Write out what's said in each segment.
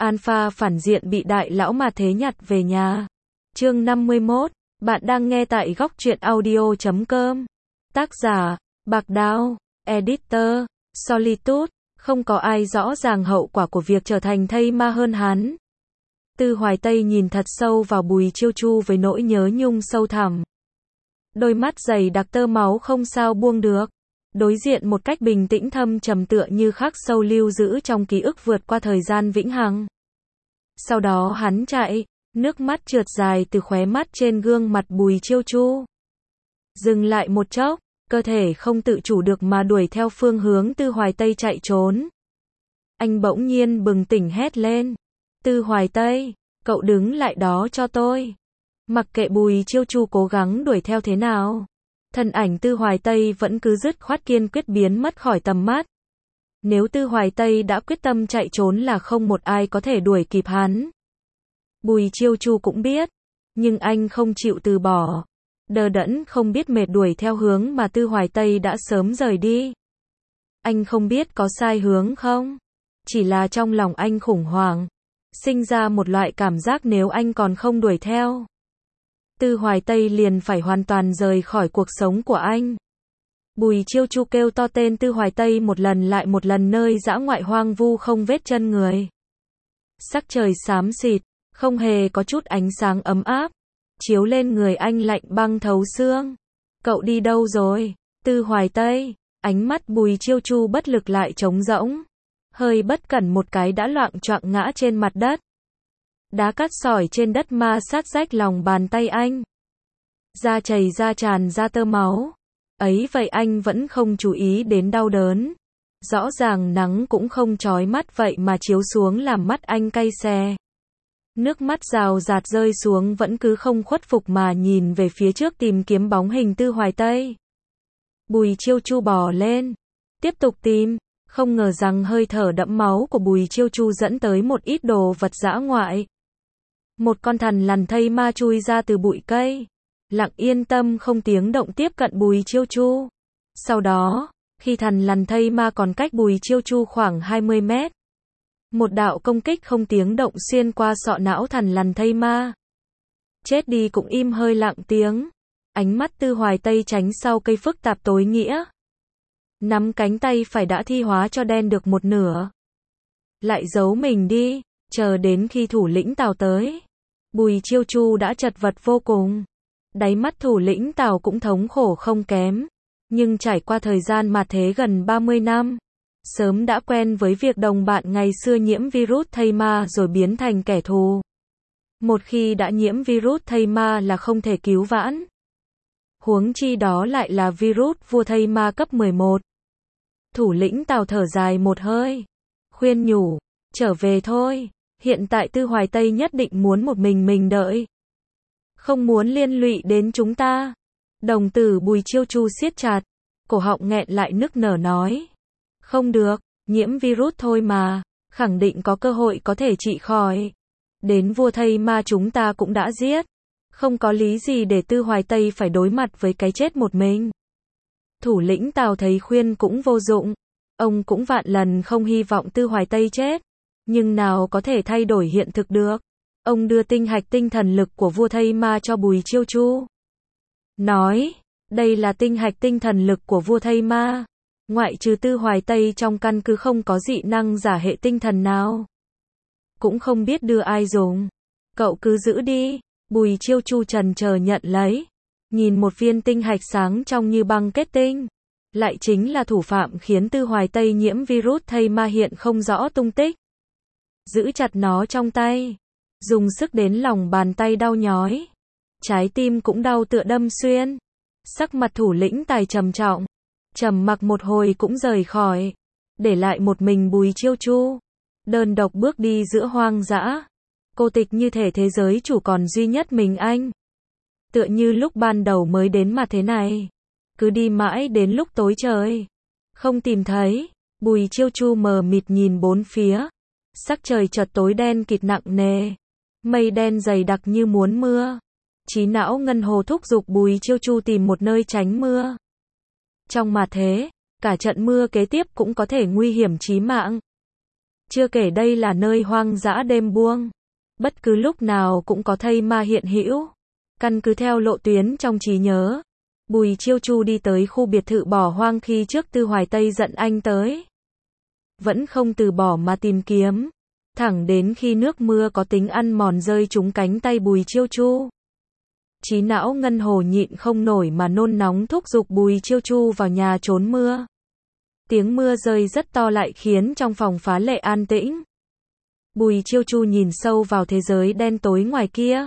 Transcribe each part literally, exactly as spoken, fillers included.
Alpha phản diện bị đại lão mà thế nhặt về nhà. Chương năm mươi mốt, bạn đang nghe tại góc truyện audio chấm com. Tác giả, Bạc Đao, Editor, Solitude, không có ai rõ ràng hậu quả của việc trở thành thây ma hơn hắn. Tư Hoài Tây nhìn thật sâu vào Bùi Chiêu Chu với nỗi nhớ nhung sâu thẳm. Đôi mắt dày đặc tơ máu không sao buông được. Đối diện một cách bình tĩnh thâm trầm tựa như khắc sâu lưu giữ trong ký ức vượt qua thời gian vĩnh hằng. Sau đó hắn chạy, nước mắt trượt dài từ khóe mắt trên gương mặt Bùi Chiêu Chu. Dừng lại một chốc, cơ thể không tự chủ được mà đuổi theo phương hướng Tư Hoài Tây chạy trốn. Anh bỗng nhiên bừng tỉnh hét lên. Tư Hoài Tây, cậu đứng lại đó cho tôi. Mặc kệ Bùi Chiêu Chu cố gắng đuổi theo thế nào, thân ảnh Tư Hoài Tây vẫn cứ dứt khoát kiên quyết biến mất khỏi tầm mắt. Nếu Tư Hoài Tây đã quyết tâm chạy trốn là không một ai có thể đuổi kịp hắn. Bùi Chiêu Chu cũng biết, nhưng anh không chịu từ bỏ. Đờ đẫn không biết mệt đuổi theo hướng mà Tư Hoài Tây đã sớm rời đi. Anh không biết có sai hướng không? Chỉ là trong lòng anh khủng hoảng, sinh ra một loại cảm giác nếu anh còn không đuổi theo, Tư Hoài Tây liền phải hoàn toàn rời khỏi cuộc sống của anh. Bùi Chiêu Chu kêu to tên Tư Hoài Tây một lần lại một lần nơi dã ngoại hoang vu không vết chân người. Sắc trời xám xịt, không hề có chút ánh sáng ấm áp, chiếu lên người anh lạnh băng thấu xương. Cậu đi đâu rồi? Tư Hoài Tây, ánh mắt Bùi Chiêu Chu bất lực lại trống rỗng. Hơi bất cẩn một cái đã loạng choạng ngã trên mặt đất. Đá cát sỏi trên đất ma sát rách lòng bàn tay anh. Da chảy ra tràn ra tơ máu. Ấy vậy anh vẫn không chú ý đến đau đớn. Rõ ràng nắng cũng không chói mắt vậy mà chiếu xuống làm mắt anh cay xè. Nước mắt rào rạt rơi xuống vẫn cứ không khuất phục mà nhìn về phía trước tìm kiếm bóng hình Tư Hoài Tây. Bùi Chiêu Chu bò lên, tiếp tục tìm. Không ngờ rằng hơi thở đẫm máu của Bùi Chiêu Chu dẫn tới một ít đồ vật dã ngoại. Một con thằn lằn thây ma chui ra từ bụi cây, lặng yên tâm không tiếng động tiếp cận Bùi Chiêu Chu. Sau đó, khi thằn lằn thây ma còn cách Bùi Chiêu Chu khoảng hai mươi mét, một đạo công kích không tiếng động xuyên qua sọ não thằn lằn thây ma. Chết đi cũng im hơi lặng tiếng. Ánh mắt Tư Hoài Tây tránh sau cây phức tạp tối nghĩa. Nắm cánh tay phải đã thi hóa cho đen được một nửa. Lại giấu mình đi, chờ đến khi thủ lĩnh Tào tới. Bùi Chiêu Chu đã chật vật vô cùng. Đáy mắt thủ lĩnh Tào cũng thống khổ không kém. Nhưng trải qua thời gian mà thế gần ba mươi năm, sớm đã quen với việc đồng bạn ngày xưa nhiễm virus thây ma rồi biến thành kẻ thù. Một khi đã nhiễm virus thây ma là không thể cứu vãn. Huống chi đó lại là virus vua thây ma cấp mười một. Thủ lĩnh Tào thở dài một hơi, khuyên nhủ, trở về thôi, hiện tại Tư Hoài Tây nhất định muốn một mình mình đợi. Không muốn liên lụy đến chúng ta. Đồng tử Bùi Chiêu Chu siết chặt, cổ họng nghẹn lại nức nở nói. Không được, nhiễm virus thôi mà, khẳng định có cơ hội có thể trị khỏi. Đến vua thây ma chúng ta cũng đã giết. Không có lý gì để Tư Hoài Tây phải đối mặt với cái chết một mình. Thủ lĩnh Tào thấy khuyên cũng vô dụng. Ông cũng vạn lần không hy vọng Tư Hoài Tây chết. Nhưng nào có thể thay đổi hiện thực được. Ông đưa tinh hạch tinh thần lực của vua thây ma cho Bùi Chiêu Chu. Nói, đây là tinh hạch tinh thần lực của vua thây ma. Ngoại trừ Tư Hoài Tây trong căn cứ không có dị năng giả hệ tinh thần nào. Cũng không biết đưa ai dùng. Cậu cứ giữ đi. Bùi Chiêu Chu trần chờ nhận lấy. Nhìn một viên tinh hạch sáng trong như băng kết tinh. Lại chính là thủ phạm khiến Tư Hoài Tây nhiễm virus thây ma hiện không rõ tung tích. Giữ chặt nó trong tay. Dùng sức đến lòng bàn tay đau nhói. Trái tim cũng đau tựa đâm xuyên. Sắc mặt thủ lĩnh Tài trầm trọng. Trầm mặc một hồi cũng rời khỏi. Để lại một mình Bùi Chiêu Chu. Đơn độc bước đi giữa hoang dã. Cô tịch như thể thế giới chủ còn duy nhất mình anh. Tựa như lúc ban đầu mới đến mà thế này. Cứ đi mãi đến lúc tối trời. Không tìm thấy. Bùi Chiêu Chu mờ mịt nhìn bốn phía. Sắc trời chợt tối đen kịt nặng nề. Mây đen dày đặc như muốn mưa. Trí não ngân hồ thúc giục Bùi Chiêu Chu tìm một nơi tránh mưa. Trong mà thế, cả trận mưa kế tiếp cũng có thể nguy hiểm chí mạng. Chưa kể đây là nơi hoang dã đêm buông. Bất cứ lúc nào cũng có thây ma hiện hữu. Căn cứ theo lộ tuyến trong trí nhớ, Bùi Chiêu Chu đi tới khu biệt thự bỏ hoang khi trước Tư Hoài Tây giận anh tới. Vẫn không từ bỏ mà tìm kiếm. Thẳng đến khi nước mưa có tính ăn mòn rơi trúng cánh tay Bùi Chiêu Chu. Trí não Ngân Hồ nhịn không nổi mà nôn nóng thúc giục Bùi Chiêu Chu vào nhà trốn mưa. Tiếng mưa rơi rất to lại khiến trong phòng phá lệ an tĩnh. Bùi Chiêu Chu nhìn sâu vào thế giới đen tối ngoài kia.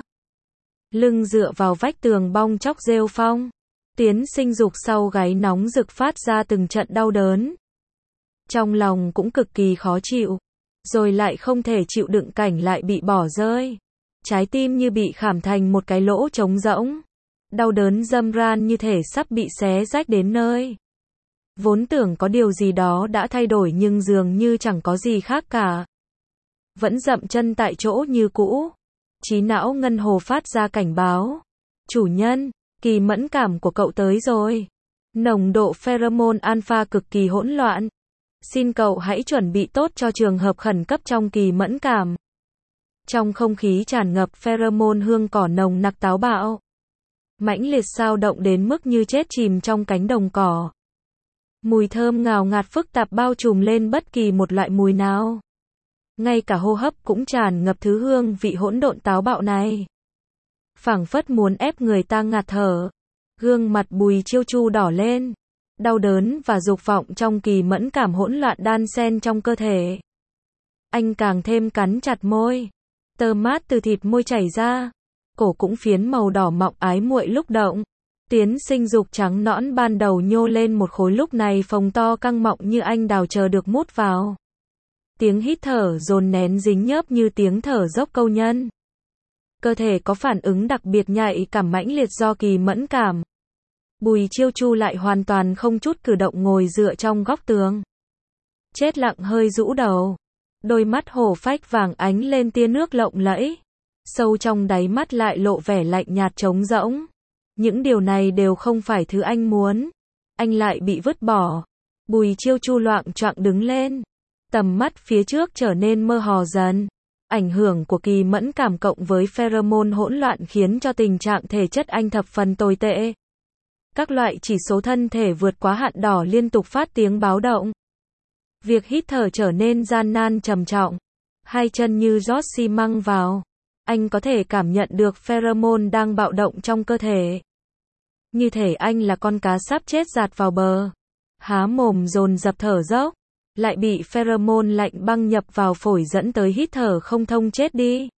Lưng dựa vào vách tường bong chóc rêu phong. Tiến sinh dục sau gáy nóng rực phát ra từng trận đau đớn. Trong lòng cũng cực kỳ khó chịu. Rồi lại không thể chịu đựng cảnh lại bị bỏ rơi. Trái tim như bị khảm thành một cái lỗ trống rỗng. Đau đớn dâm ran như thể sắp bị xé rách đến nơi. Vốn tưởng có điều gì đó đã thay đổi nhưng dường như chẳng có gì khác cả. Vẫn dậm chân tại chỗ như cũ. Trí não Ngân Hồ phát ra cảnh báo. Chủ nhân, kỳ mẫn cảm của cậu tới rồi. Nồng độ pheromone alpha cực kỳ hỗn loạn. Xin cậu hãy chuẩn bị tốt cho trường hợp khẩn cấp trong kỳ mẫn cảm. Trong không khí tràn ngập pheromone hương cỏ nồng nặc táo bạo. Mãnh liệt sao động đến mức như chết chìm trong cánh đồng cỏ. Mùi thơm ngào ngạt phức tạp bao trùm lên bất kỳ một loại mùi nào. Ngay cả hô hấp cũng tràn ngập thứ hương vị hỗn độn táo bạo này. Phảng phất muốn ép người ta ngạt thở. Gương mặt Bùi Chiêu Chu đỏ lên. Đau đớn và dục vọng trong kỳ mẫn cảm hỗn loạn đan xen trong cơ thể. Anh càng thêm cắn chặt môi. Tơ mát từ thịt môi chảy ra. Cổ cũng phiến màu đỏ mọng ái muội lúc động. Tiến sinh dục trắng nõn ban đầu nhô lên một khối lúc này phồng to căng mọng như anh đào chờ được mút vào. Tiếng hít thở dồn nén dính nhớp như tiếng thở dốc câu nhân. Cơ thể có phản ứng đặc biệt nhạy cảm mãnh liệt do kỳ mẫn cảm. Bùi Chiêu Chu lại hoàn toàn không chút cử động ngồi dựa trong góc tường. Chết lặng hơi rũ đầu. Đôi mắt hổ phách vàng ánh lên tia nước lộng lẫy. Sâu trong đáy mắt lại lộ vẻ lạnh nhạt trống rỗng. Những điều này đều không phải thứ anh muốn. Anh lại bị vứt bỏ. Bùi Chiêu Chu loạng choạng đứng lên. Tầm mắt phía trước trở nên mơ hồ dần. Ảnh hưởng của kỳ mẫn cảm cộng với pheromone hỗn loạn khiến cho tình trạng thể chất anh thập phần tồi tệ. Các loại chỉ số thân thể vượt quá hạn đỏ liên tục phát tiếng báo động. Việc hít thở trở nên gian nan trầm trọng. Hai chân như rót xi măng vào. Anh có thể cảm nhận được pheromone đang bạo động trong cơ thể. Như thể anh là con cá sắp chết dạt vào bờ. Há mồm dồn dập thở dốc. Lại bị pheromone lạnh băng nhập vào phổi dẫn tới hít thở không thông chết đi.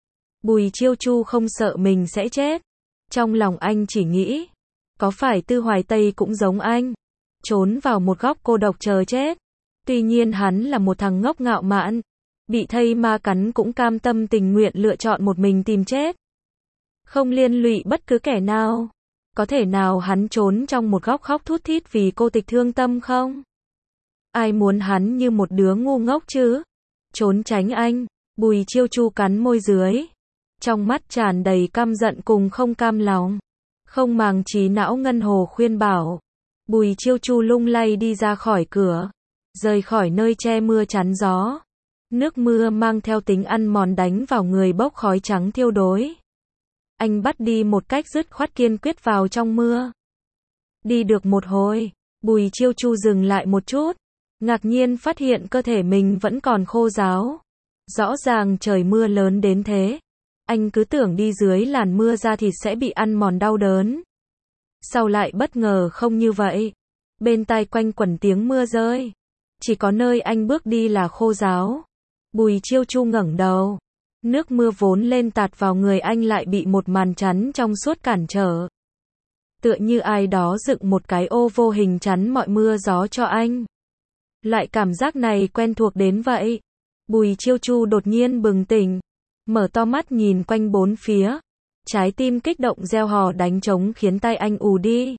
Bùi Chiêu Chu không sợ mình sẽ chết. Trong lòng anh chỉ nghĩ. Có phải Tư Hoài Tây cũng giống anh? Trốn vào một góc cô độc chờ chết. Tuy nhiên hắn là một thằng ngốc ngạo mạn. Bị thây ma cắn cũng cam tâm tình nguyện lựa chọn một mình tìm chết. Không liên lụy bất cứ kẻ nào. Có thể nào hắn trốn trong một góc khóc thút thít vì cô tịch thương tâm không? Ai muốn hắn như một đứa ngu ngốc chứ? Trốn tránh anh. Bùi Chiêu Chu cắn môi dưới. Trong mắt tràn đầy căm giận cùng không cam lòng. Không màng trí não Ngân Hồ khuyên bảo. Bùi Chiêu Chu lung lay đi ra khỏi cửa. Rời khỏi nơi che mưa chắn gió. Nước mưa mang theo tính ăn mòn đánh vào người bốc khói trắng thiêu đối. Anh bắt đi một cách dứt khoát kiên quyết vào trong mưa. Đi được một hồi, Bùi Chiêu Chu dừng lại một chút. Ngạc nhiên phát hiện cơ thể mình vẫn còn khô ráo. Rõ ràng trời mưa lớn đến thế. Anh cứ tưởng đi dưới làn mưa da thịt sẽ bị ăn mòn đau đớn. Sau lại bất ngờ không như vậy. Bên tai quanh quẩn tiếng mưa rơi. Chỉ có nơi anh bước đi là khô ráo. Bùi Chiêu Chu ngẩng đầu. Nước mưa vốn lên tạt vào người anh lại bị một màn chắn trong suốt cản trở. Tựa như ai đó dựng một cái ô vô hình chắn mọi mưa gió cho anh. Loại cảm giác này quen thuộc đến vậy. Bùi Chiêu Chu đột nhiên bừng tỉnh. Mở to mắt nhìn quanh bốn phía. Trái tim kích động reo hò đánh trống khiến tay anh ù đi.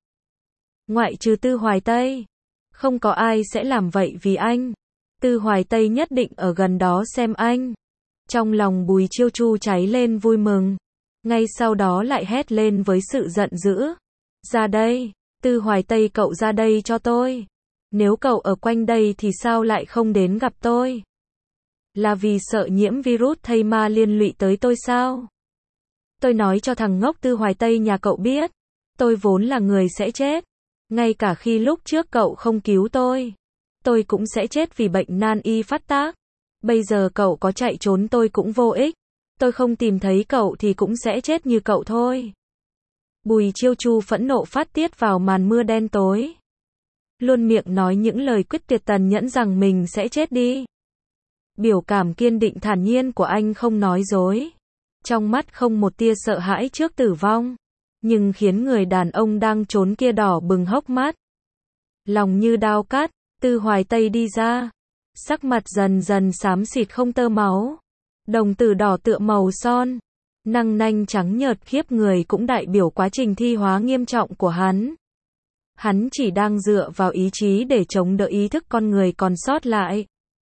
Ngoại trừ Tư Hoài Tây. Không có ai sẽ làm vậy vì anh. Tư Hoài Tây nhất định ở gần đó xem anh. Trong lòng Bùi Chiêu Chu cháy lên vui mừng. Ngay sau đó lại hét lên với sự giận dữ. Ra đây, Tư Hoài Tây cậu ra đây cho tôi. Nếu cậu ở quanh đây thì sao lại không đến gặp tôi? Là vì sợ nhiễm virus thây ma liên lụy tới tôi sao? Tôi nói cho thằng ngốc Tư Hoài Tây nhà cậu biết, tôi vốn là người sẽ chết. Ngay cả khi lúc trước cậu không cứu tôi, tôi cũng sẽ chết vì bệnh nan y phát tác. Bây giờ cậu có chạy trốn tôi cũng vô ích. Tôi không tìm thấy cậu thì cũng sẽ chết như cậu thôi. Bùi Chiêu Chu phẫn nộ phát tiết vào màn mưa đen tối. Luôn miệng nói những lời quyết tuyệt tàn nhẫn rằng mình sẽ chết đi. Biểu cảm kiên định thản nhiên của anh không nói dối. Trong mắt không một tia sợ hãi trước tử vong. Nhưng khiến người đàn ông đang trốn kia đỏ bừng hốc mắt. Lòng như đao cắt, Tư Hoài Tây đi ra. Sắc mặt dần dần xám xịt không tơ máu. Đồng tử đỏ tựa màu son. Răng nanh trắng nhợt khiếp người cũng đại biểu quá trình thi hóa nghiêm trọng của hắn. Hắn chỉ đang dựa vào ý chí để chống đỡ ý thức con người còn sót lại.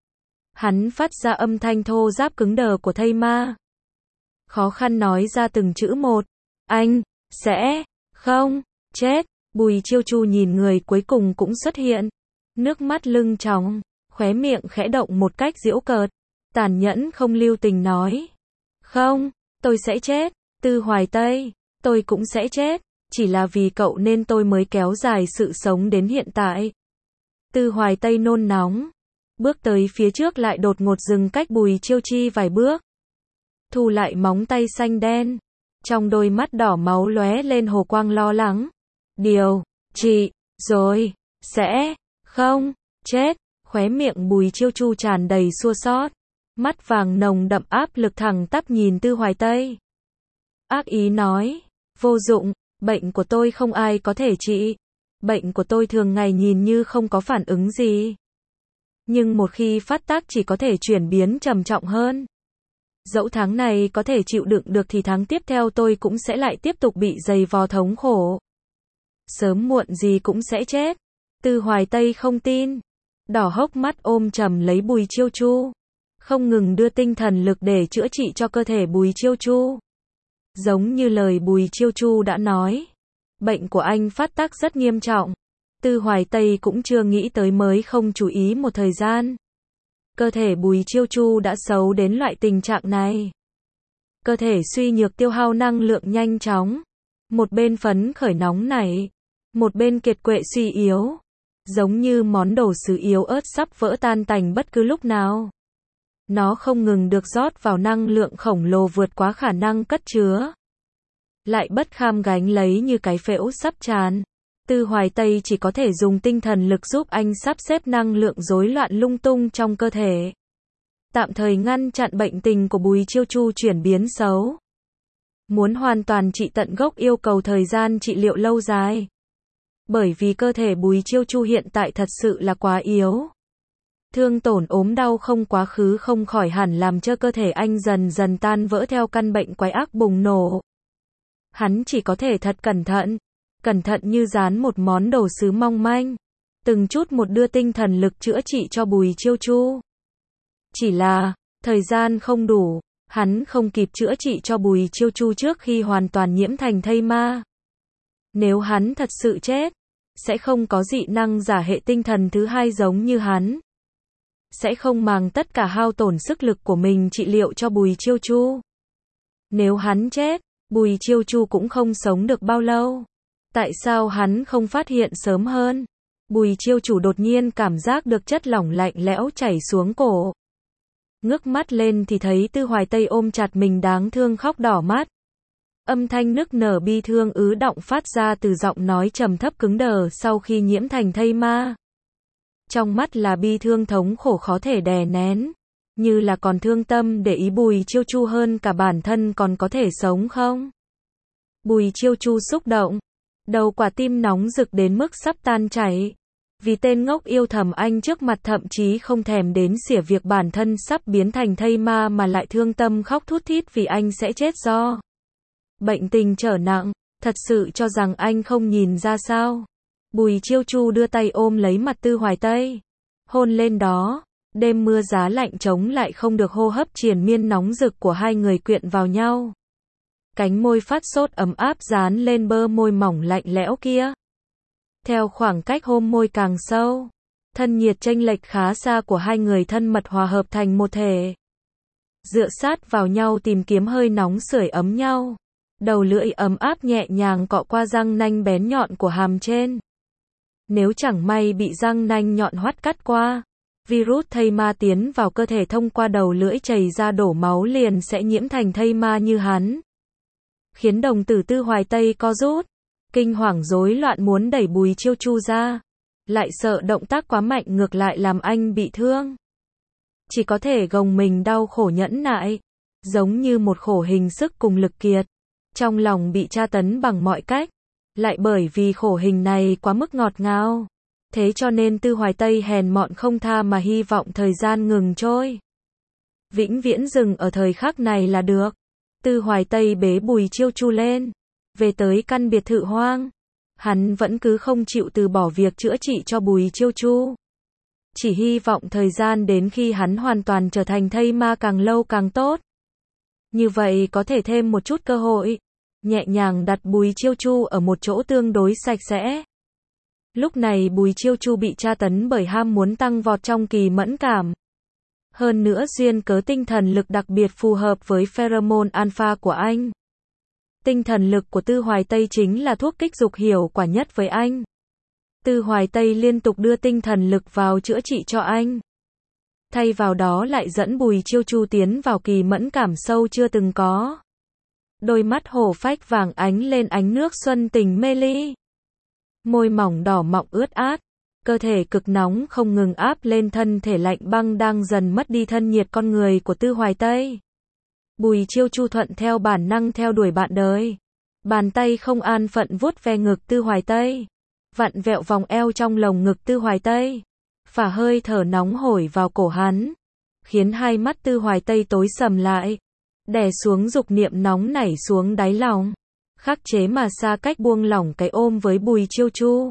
Hắn phát ra âm thanh thô ráp cứng đờ của thây ma. Khó khăn nói ra từng chữ một. Anh, sẽ, không, chết. Bùi Chiêu Chu nhìn người cuối cùng cũng xuất hiện. Nước mắt lưng tròng, khóe miệng khẽ động một cách giễu cợt. Tàn nhẫn không lưu tình nói. Không, tôi sẽ chết. Tư Hoài Tây, tôi cũng sẽ chết. Chỉ là vì cậu nên tôi mới kéo dài sự sống đến hiện tại. Tư Hoài Tây nôn nóng. Bước tới phía trước lại đột ngột dừng cách Bùi Chiêu Chi vài bước. Thu lại móng tay xanh đen. Trong đôi mắt đỏ máu lóe lên hồ quang lo lắng. Điều, chị, rồi, sẽ, không, chết. Khóe miệng Bùi Chiêu Chu tràn đầy chua xót. Mắt vàng nồng đậm áp lực thẳng tắp nhìn Tư Hoài Tây. Ác ý nói, vô dụng, bệnh của tôi không ai có thể trị. Bệnh của tôi thường ngày nhìn như không có phản ứng gì. Nhưng một khi phát tác chỉ có thể chuyển biến trầm trọng hơn. Dẫu tháng này có thể chịu đựng được thì tháng tiếp theo tôi cũng sẽ lại tiếp tục bị dày vò thống khổ. Sớm muộn gì cũng sẽ chết. Tư Hoài Tây không tin. Đỏ hốc mắt ôm chầm lấy Bùi Chiêu Chu. Không ngừng đưa tinh thần lực để chữa trị cho cơ thể Bùi Chiêu Chu. Giống như lời Bùi Chiêu Chu đã nói. Bệnh của anh phát tác rất nghiêm trọng. Tư Hoài Tây cũng chưa nghĩ tới mới không chú ý một thời gian. Cơ thể Bùi Chiêu Chu đã xấu đến loại tình trạng này. Cơ thể suy nhược tiêu hao năng lượng nhanh chóng. Một bên phấn khởi nóng nảy. Một bên kiệt quệ suy yếu. Giống như món đồ sứ yếu ớt sắp vỡ tan tành bất cứ lúc nào. Nó không ngừng được rót vào năng lượng khổng lồ vượt quá khả năng cất chứa. Lại bất kham gánh lấy như cái phễu sắp tràn. Tư Hoài Tây chỉ có thể dùng tinh thần lực giúp anh sắp xếp năng lượng rối loạn lung tung trong cơ thể. Tạm thời ngăn chặn bệnh tình của Bùi Chiêu Chu chuyển biến xấu. Muốn hoàn toàn trị tận gốc yêu cầu thời gian trị liệu lâu dài. Bởi vì cơ thể Bùi Chiêu Chu hiện tại thật sự là quá yếu. Thương tổn ốm đau không quá khứ không khỏi hẳn làm cho cơ thể anh dần dần tan vỡ theo căn bệnh quái ác bùng nổ. Hắn chỉ có thể thật cẩn thận. Cẩn thận như dán một món đồ sứ mong manh. Từng chút một đưa tinh thần lực chữa trị cho Bùi Chiêu Chu. Chỉ là, thời gian không đủ. Hắn không kịp chữa trị cho Bùi Chiêu Chu trước khi hoàn toàn nhiễm thành thây ma. Nếu hắn thật sự chết, sẽ không có dị năng giả hệ tinh thần thứ hai giống như hắn. Sẽ không màng tất cả hao tổn sức lực của mình trị liệu cho Bùi Chiêu Chu. Nếu hắn chết, Bùi Chiêu Chu cũng không sống được bao lâu. Tại sao hắn không phát hiện sớm hơn? Bùi Chiêu Chu đột nhiên cảm giác được chất lỏng lạnh lẽo chảy xuống cổ. Ngước mắt lên thì thấy Tư Hoài Tây ôm chặt mình đáng thương khóc đỏ mắt. Âm thanh nức nở bi thương ứ động phát ra từ giọng nói trầm thấp cứng đờ sau khi nhiễm thành thây ma. Trong mắt là bi thương thống khổ khó thể đè nén. Như là còn thương tâm để ý Bùi Chiêu Chu hơn cả bản thân còn có thể sống không? Bùi Chiêu Chu xúc động. Đầu quả tim nóng rực đến mức sắp tan chảy. Vì tên ngốc yêu thầm anh trước mặt thậm chí không thèm đến xỉa việc bản thân sắp biến thành thây ma mà lại thương tâm khóc thút thít vì anh sẽ chết do bệnh tình trở nặng. Thật sự cho rằng anh không nhìn ra sao? Bùi Chiêu Chu đưa tay ôm lấy mặt Tư Hoài Tây. Hôn lên đó. Đêm mưa giá lạnh chống lại không được hô hấp triền miên nóng rực của hai người quyện vào nhau. Cánh môi phát sốt ấm áp dán lên bờ môi mỏng lạnh lẽo kia. Theo khoảng cách hôn môi càng sâu, Thân nhiệt chênh lệch khá xa của hai người thân mật hòa hợp thành một thể. Dựa sát vào nhau tìm kiếm hơi nóng sưởi ấm nhau. Đầu lưỡi ấm áp nhẹ nhàng cọ qua răng nanh bén nhọn của hàm trên. Nếu chẳng may bị răng nanh nhọn hoắt cắt qua, virus thây ma tiến vào cơ thể thông qua đầu lưỡi chảy ra đổ máu liền sẽ nhiễm thành thây ma như hắn. Khiến đồng tử Tư Hoài Tây co rút, kinh hoàng rối loạn muốn đẩy Bùi Chiêu Chu ra, lại sợ động tác quá mạnh ngược lại làm anh bị thương. Chỉ có thể gồng mình đau khổ nhẫn nại, giống như một khổ hình sức cùng lực kiệt, trong lòng bị tra tấn bằng mọi cách, lại bởi vì khổ hình này quá mức ngọt ngào. Thế cho nên Tư Hoài Tây hèn mọn không tha mà hy vọng thời gian ngừng trôi. Vĩnh viễn dừng ở thời khắc này là được. Tư Hoài Tây bế Bùi Chiêu Chu lên, về tới căn biệt thự hoang. Hắn vẫn cứ không chịu từ bỏ việc chữa trị cho Bùi Chiêu Chu. Chỉ hy vọng thời gian đến khi hắn hoàn toàn trở thành thây ma càng lâu càng tốt. Như vậy có thể thêm một chút cơ hội. Nhẹ nhàng đặt Bùi Chiêu Chu ở một chỗ tương đối sạch sẽ. Lúc này Bùi Chiêu Chu bị tra tấn bởi ham muốn tăng vọt trong kỳ mẫn cảm. Hơn nữa duyên cớ tinh thần lực đặc biệt phù hợp với pheromone alpha của anh. Tinh thần lực của Tư Hoài Tây chính là thuốc kích dục hiệu quả nhất với anh. Tư Hoài Tây liên tục đưa tinh thần lực vào chữa trị cho anh. Thay vào đó lại dẫn Bùi Chiêu Chu tiến vào kỳ mẫn cảm sâu chưa từng có. Đôi mắt hổ phách vàng ánh lên ánh nước xuân tình mê ly. Môi mỏng đỏ mọng ướt át, cơ thể cực nóng không ngừng áp lên thân thể lạnh băng đang dần mất đi thân nhiệt con người của Tư Hoài Tây. Bùi Chiêu Chu thuận theo bản năng theo đuổi bạn đời. Bàn tay không an phận vuốt ve ngực Tư Hoài Tây, vặn vẹo vòng eo trong lồng ngực Tư Hoài Tây, phả hơi thở nóng hổi vào cổ hắn, khiến hai mắt Tư Hoài Tây tối sầm lại, đè xuống dục niệm nóng nảy xuống đáy lòng. Khắc chế mà xa cách buông lỏng cái ôm với Bùi Chiêu Chu.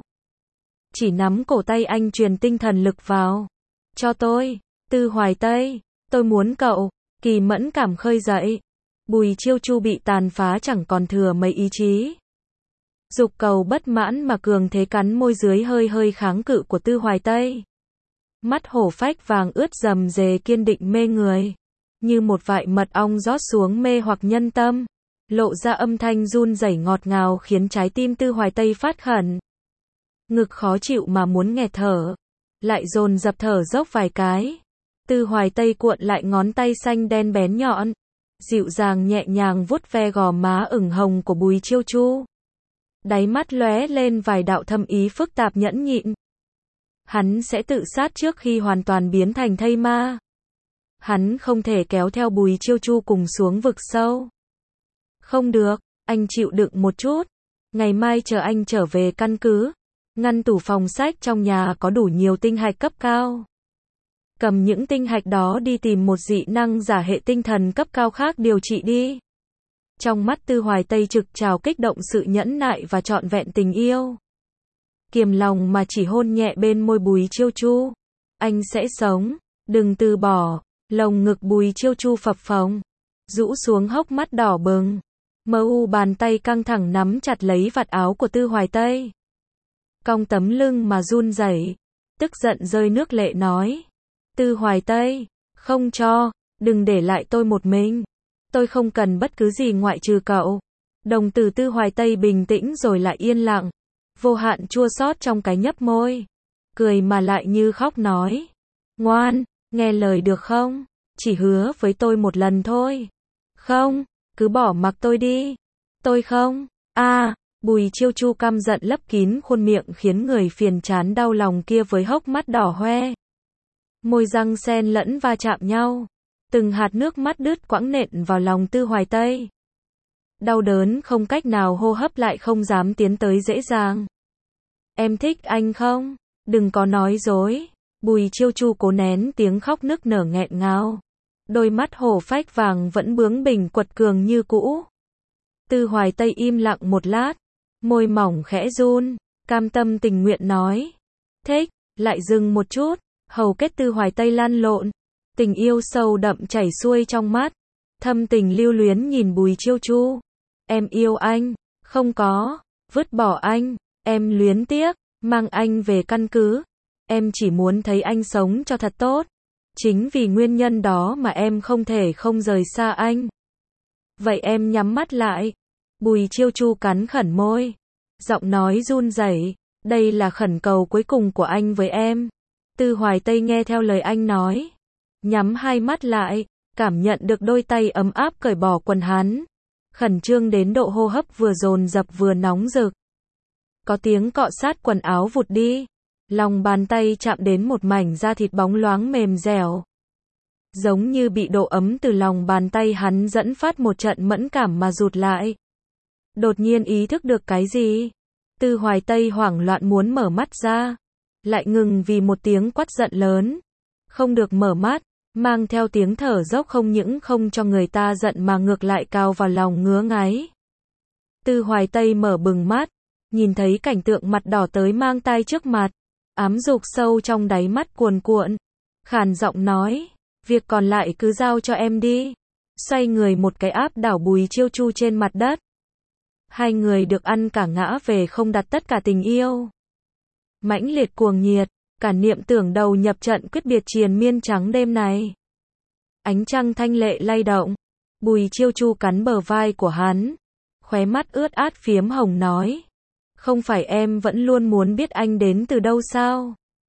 Chỉ nắm cổ tay anh truyền tinh thần lực vào. Cho tôi, Tư Hoài Tây, tôi muốn cậu. Kỳ mẫn cảm khơi dậy. Bùi Chiêu Chu bị tàn phá chẳng còn thừa mấy ý chí. Dục cầu bất mãn mà cường thế cắn môi dưới hơi hơi kháng cự của Tư Hoài Tây. Mắt hổ phách vàng ướt rầm rề kiên định mê người. Như một vại mật ong rót xuống mê hoặc nhân tâm. Lộ ra âm thanh run rẩy ngọt ngào khiến trái tim Tư Hoài Tây phát khẩn. Ngực khó chịu mà muốn nghẹt thở. Lại dồn dập thở dốc vài cái. Tư Hoài Tây cuộn lại ngón tay xanh đen bén nhọn. Dịu dàng nhẹ nhàng vuốt ve gò má ửng hồng của Bùi Chiêu Chu. Đáy mắt lóe lên vài đạo thâm ý phức tạp nhẫn nhịn. Hắn sẽ tự sát trước khi hoàn toàn biến thành thây ma. Hắn không thể kéo theo Bùi Chiêu Chu cùng xuống vực sâu. Không được, anh chịu đựng một chút. Ngày mai chờ anh trở về căn cứ. Ngăn tủ phòng sách trong nhà có đủ nhiều tinh hạch cấp cao. Cầm những tinh hạch đó đi tìm một dị năng giả hệ tinh thần cấp cao khác điều trị đi. Trong mắt Tư Hoài Tây trực trào kích động sự nhẫn nại và trọn vẹn tình yêu. Kiềm lòng mà chỉ hôn nhẹ bên môi Bùi Chiêu Chu. Anh sẽ sống, đừng từ bỏ. Lồng ngực Bùi Chiêu Chu phập phồng, rũ xuống hốc mắt đỏ bừng. Mơ u bàn tay căng thẳng nắm chặt lấy vạt áo của Tư Hoài Tây. Cong tấm lưng mà run rẩy, tức giận rơi nước lệ nói. Tư Hoài Tây, không cho, đừng để lại tôi một mình. Tôi không cần bất cứ gì ngoại trừ cậu. Đồng tử Tư Hoài Tây bình tĩnh rồi lại yên lặng. Vô hạn chua xót trong cái nhấp môi. Cười mà lại như khóc nói. Ngoan, nghe lời được không? Chỉ hứa với tôi một lần thôi. Không, cứ bỏ mặc tôi đi. Tôi không. À, Bùi Chiêu Chu căm giận lấp kín khuôn miệng khiến người phiền chán đau lòng kia với hốc mắt đỏ hoe. Môi răng xen lẫn va chạm nhau. Từng hạt nước mắt đứt quãng nện vào lòng Tư Hoài Tây. Đau đớn không cách nào hô hấp lại không dám tiến tới dễ dàng. Em thích anh không? Đừng có nói dối. Bùi Chiêu Chu cố nén tiếng khóc nức nở nghẹn ngào. Đôi mắt hổ phách vàng vẫn bướng bỉnh quật cường như cũ. Tư Hoài Tây im lặng một lát. Môi mỏng khẽ run. Cam tâm tình nguyện nói. Thích, lại dừng một chút. Hầu kết Tư Hoài Tây lăn lộn. Tình yêu sâu đậm chảy xuôi trong mắt. Thâm tình lưu luyến nhìn Bùi Chiêu Chu. Em yêu anh. Không có. Vứt bỏ anh. Em luyến tiếc. Mang anh về căn cứ. em chỉ muốn thấy anh sống cho thật tốt. Chính vì nguyên nhân đó mà em không thể không rời xa anh. Vậy em nhắm mắt lại. Bùi Chiêu Chu cắn khẩn môi. Giọng nói run rẩy. Đây là khẩn cầu cuối cùng của anh với em. Tư Hoài Tây nghe theo lời anh nói. Nhắm hai mắt lại. Cảm nhận được đôi tay ấm áp cởi bỏ quần hắn. Khẩn trương đến độ hô hấp vừa dồn dập vừa nóng rực. Có tiếng cọ sát quần áo vụt đi. Lòng bàn tay chạm đến một mảnh da thịt bóng loáng mềm dẻo. Giống như bị độ ấm từ lòng bàn tay hắn dẫn phát một trận mẫn cảm mà rụt lại. Đột nhiên ý thức được cái gì? Tư Hoài Tây hoảng loạn muốn mở mắt ra. Lại ngừng vì một tiếng quát giận lớn. Không được mở mắt, mang theo tiếng thở dốc không những không cho người ta giận mà ngược lại cào vào lòng ngứa ngáy. Tư Hoài Tây mở bừng mắt, nhìn thấy cảnh tượng mặt đỏ tới mang tai trước mặt. Ám dục sâu trong đáy mắt cuồn cuộn. Khàn giọng nói, việc còn lại cứ giao cho em đi. Xoay người một cái áp đảo Bùi Chiêu Chu trên mặt đất. Hai người được ăn cả ngã về không đặt tất cả tình yêu. Mãnh liệt cuồng nhiệt, cả niệm tưởng đầu nhập trận quyết biệt triền miên trắng đêm này. Ánh trăng thanh lệ lay động. Bùi Chiêu Chu cắn bờ vai của hắn. Khóe mắt ướt át phiếm hồng nói. Không phải em vẫn luôn muốn biết anh đến từ đâu sao?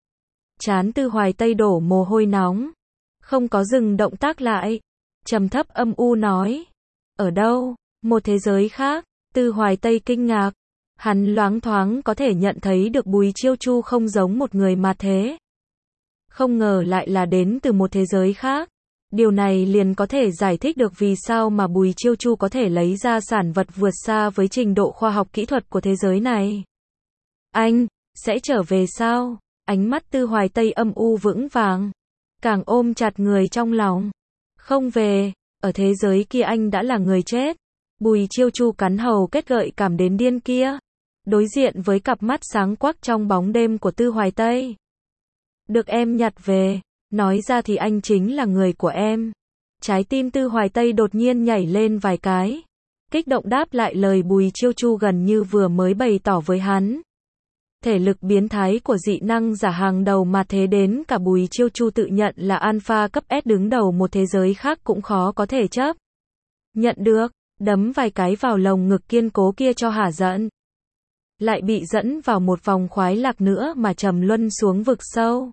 Trán Tư Hoài Tây đổ mồ hôi nóng. Không có dừng động tác lại. Trầm thấp âm u nói. Ở đâu? Một thế giới khác. Tư Hoài Tây kinh ngạc. Hắn loáng thoáng có thể nhận thấy được Bùi Chiêu Chu không giống một người mà thế. Không ngờ lại là đến từ một thế giới khác. Điều này liền có thể giải thích được vì sao mà Bùi Chiêu Chu có thể lấy ra sản vật vượt xa với trình độ khoa học kỹ thuật của thế giới này. Anh, sẽ trở về sao? Ánh mắt Tư Hoài Tây âm u vững vàng. Càng ôm chặt người trong lòng. Không về, ở thế giới kia anh đã là người chết. Bùi Chiêu Chu cắn hầu kết gợi cảm đến điên kia. Đối diện với cặp mắt sáng quắc trong bóng đêm của Tư Hoài Tây. Được em nhặt về. Nói ra thì anh chính là người của em. Trái tim Tư Hoài Tây đột nhiên nhảy lên vài cái. Kích động đáp lại lời Bùi Chiêu Chu gần như vừa mới bày tỏ với hắn. Thể lực biến thái của dị năng giả hàng đầu mà thế đến cả Bùi Chiêu Chu tự nhận là alpha cấp S đứng đầu một thế giới khác cũng khó có thể chấp nhận được. Đấm vài cái vào lồng ngực kiên cố kia cho hả giận. Lại bị dẫn vào một vòng khoái lạc nữa mà trầm luân xuống vực sâu.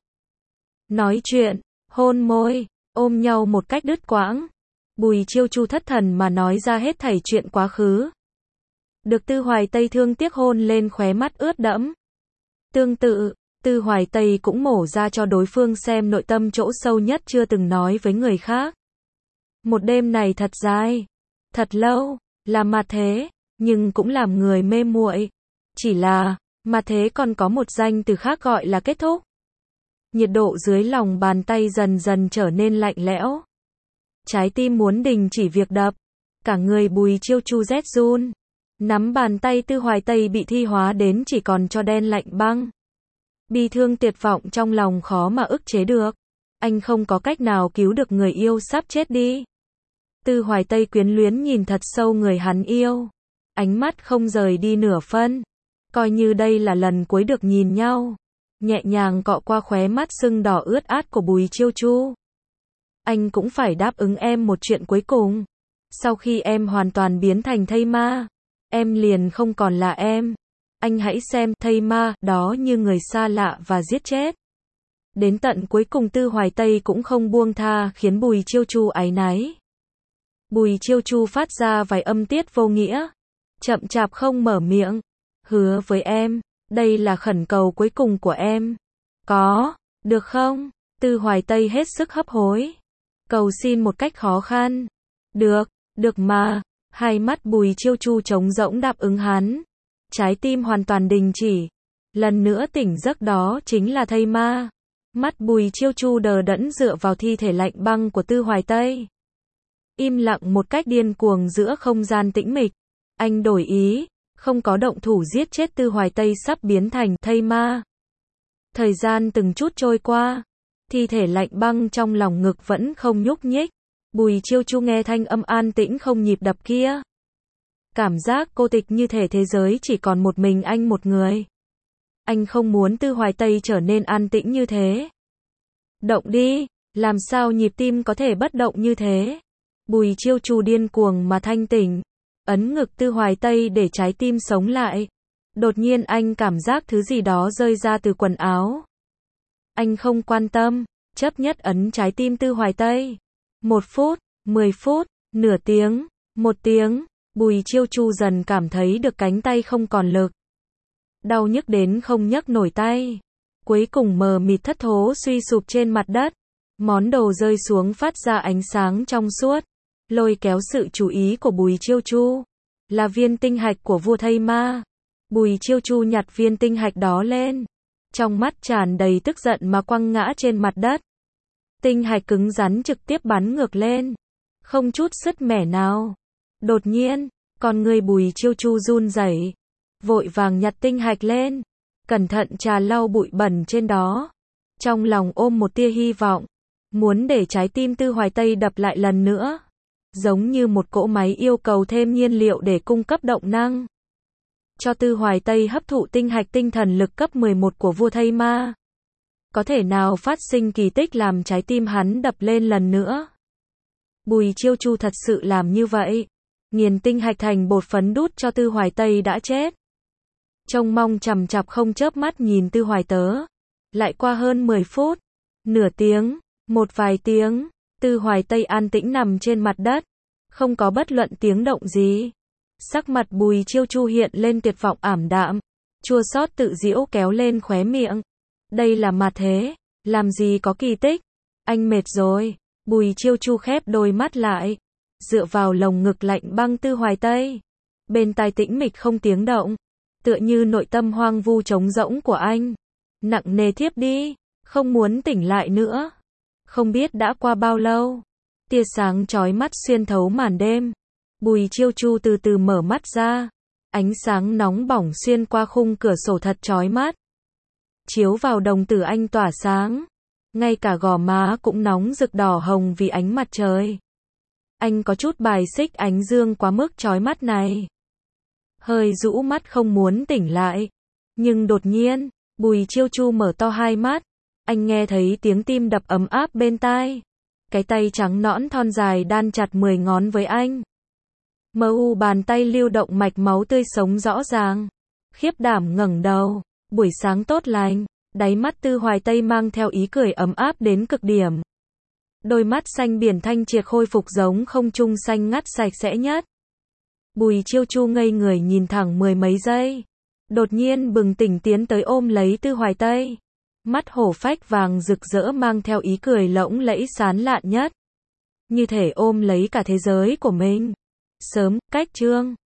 Nói chuyện, hôn môi, ôm nhau một cách đứt quãng. Bùi Chiêu Chu thất thần mà nói ra hết thảy chuyện quá khứ. Được Tư Hoài Tây thương tiếc hôn lên khóe mắt ướt đẫm. Tương tự, Tư Hoài Tây cũng mổ ra cho đối phương xem nội tâm chỗ sâu nhất chưa từng nói với người khác. Một đêm này thật dài, thật lâu, là mà thế, nhưng cũng làm người mê muội. Chỉ là, mà thế còn có một danh từ khác gọi là kết thúc. Nhiệt độ dưới lòng bàn tay dần dần trở nên lạnh lẽo. Trái tim muốn đình chỉ việc đập. Cả người Bùi Chiêu Chu rét run. Nắm bàn tay Tư Hoài Tây bị thi hóa đến chỉ còn cho đen lạnh băng. Bi thương tuyệt vọng trong lòng khó mà ức chế được. Anh không có cách nào cứu được người yêu sắp chết đi. Tư Hoài Tây quyến luyến nhìn thật sâu người hắn yêu. Ánh mắt không rời đi nửa phân. Coi như đây là lần cuối được nhìn nhau. Nhẹ nhàng cọ qua khóe mắt sưng đỏ ướt át của Bùi Chiêu Chu. Anh cũng phải đáp ứng em một chuyện cuối cùng. Sau khi em hoàn toàn biến thành thây ma, em liền không còn là em. Anh hãy xem thây ma đó như người xa lạ và giết chết. Đến tận cuối cùng Tư Hoài Tây cũng không buông tha khiến Bùi Chiêu Chu áy náy. Bùi Chiêu Chu phát ra vài âm tiết vô nghĩa. Chậm chạp không mở miệng. Hứa với em. Đây là khẩn cầu cuối cùng của em. Có, được không? Tư Hoài Tây hết sức hấp hối. Cầu xin một cách khó khăn. Được, được mà. Hai mắt Bùi Chiêu Chu trống rỗng đáp ứng hắn. Trái tim hoàn toàn đình chỉ. Lần nữa tỉnh giấc đó chính là thây ma. Mắt Bùi Chiêu Chu đờ đẫn dựa vào thi thể lạnh băng của Tư Hoài Tây. Im lặng một cách điên cuồng giữa không gian tĩnh mịch. Anh đổi ý. Không có động thủ giết chết Tư Hoài Tây sắp biến thành thây ma. Thời gian từng chút trôi qua. Thi thể lạnh băng trong lòng ngực vẫn không nhúc nhích. Bùi Chiêu Chu nghe thanh âm an tĩnh không nhịp đập kia. Cảm giác cô tịch như thể thế giới chỉ còn một mình anh một người. Anh không muốn Tư Hoài Tây trở nên an tĩnh như thế. Động đi, làm sao nhịp tim có thể bất động như thế? Bùi Chiêu Chu điên cuồng mà thanh tỉnh, ấn ngực Tư Hoài Tây để trái tim sống lại. Đột nhiên anh cảm giác thứ gì đó rơi ra từ quần áo. Anh không quan tâm, chấp nhất ấn trái tim Tư Hoài Tây. Một phút, mười phút, nửa tiếng, một tiếng, Bùi Chiêu Chu dần cảm thấy được cánh tay không còn lực. Đau nhức đến không nhấc nổi tay. Cuối cùng mờ mịt thất thố suy sụp trên mặt đất. Món đồ rơi xuống phát ra ánh sáng trong suốt, lôi kéo sự chú ý của Bùi Chiêu Chu. Là viên tinh hạch của vua thây ma. Bùi Chiêu Chu nhặt viên tinh hạch đó lên, trong mắt tràn đầy tức giận mà quăng ngã trên mặt đất. Tinh hạch cứng rắn trực tiếp bắn ngược lên, không chút sứt mẻ nào. Đột nhiên, con người Bùi Chiêu Chu run rẩy, vội vàng nhặt tinh hạch lên, cẩn thận trà lau bụi bẩn trên đó. Trong lòng ôm một tia hy vọng, muốn để trái tim Tư Hoài Tây đập lại lần nữa. Giống như một cỗ máy yêu cầu thêm nhiên liệu để cung cấp động năng. Cho Tư Hoài Tây hấp thụ tinh hạch tinh thần lực cấp mười một của vua thây ma. Có thể nào phát sinh kỳ tích làm trái tim hắn đập lên lần nữa? Bùi Chiêu Chu thật sự làm như vậy. Nghiền tinh hạch thành bột phấn đút cho Tư Hoài Tây đã chết. Trông mong chằm chằm không chớp mắt nhìn Tư Hoài Tớ. Lại qua hơn mười phút, nửa tiếng, một vài tiếng, Tư Hoài Tây an tĩnh nằm trên mặt đất, không có bất luận tiếng động gì. Sắc mặt Bùi Chiêu Chu hiện lên tuyệt vọng ảm đạm, chua xót tự giễu kéo lên khóe miệng. Đây là ma thế, làm gì có kỳ tích, anh mệt rồi. Bùi Chiêu Chu khép đôi mắt lại, dựa vào lồng ngực lạnh băng Tư Hoài Tây. Bên tai tĩnh mịch không tiếng động, tựa như nội tâm hoang vu trống rỗng của anh. Nặng nề thiếp đi, không muốn tỉnh lại nữa. Không biết đã qua bao lâu, tia sáng chói mắt xuyên thấu màn đêm. Bùi Chiêu Chu từ từ mở mắt ra, ánh sáng nóng bỏng xuyên qua khung cửa sổ thật chói mắt, chiếu vào đồng tử anh tỏa sáng, ngay cả gò má cũng nóng rực đỏ hồng vì ánh mặt trời. Anh có chút bài xích ánh dương quá mức chói mắt này, hơi rũ mắt không muốn tỉnh lại. Nhưng đột nhiên, Bùi Chiêu Chu mở to hai mắt, anh nghe thấy tiếng tim đập ấm áp bên tai. Cái tay trắng nõn thon dài đan chặt mười ngón với anh. Mờ u bàn tay lưu động mạch máu tươi sống rõ ràng. Khiếp đảm ngẩng đầu, buổi sáng tốt lành, đáy mắt Tư Hoài Tây mang theo ý cười ấm áp đến cực điểm. Đôi mắt xanh biển thanh triệt khôi phục giống không trung xanh ngắt sạch sẽ nhất. Bùi Chiêu Chu ngây người nhìn thẳng mười mấy giây. Đột nhiên bừng tỉnh tiến tới ôm lấy Tư Hoài Tây. Mắt hổ phách vàng rực rỡ mang theo ý cười lỗng lẫy sán lạn nhất. Như thể ôm lấy cả thế giới của mình. Sớm, cách chương.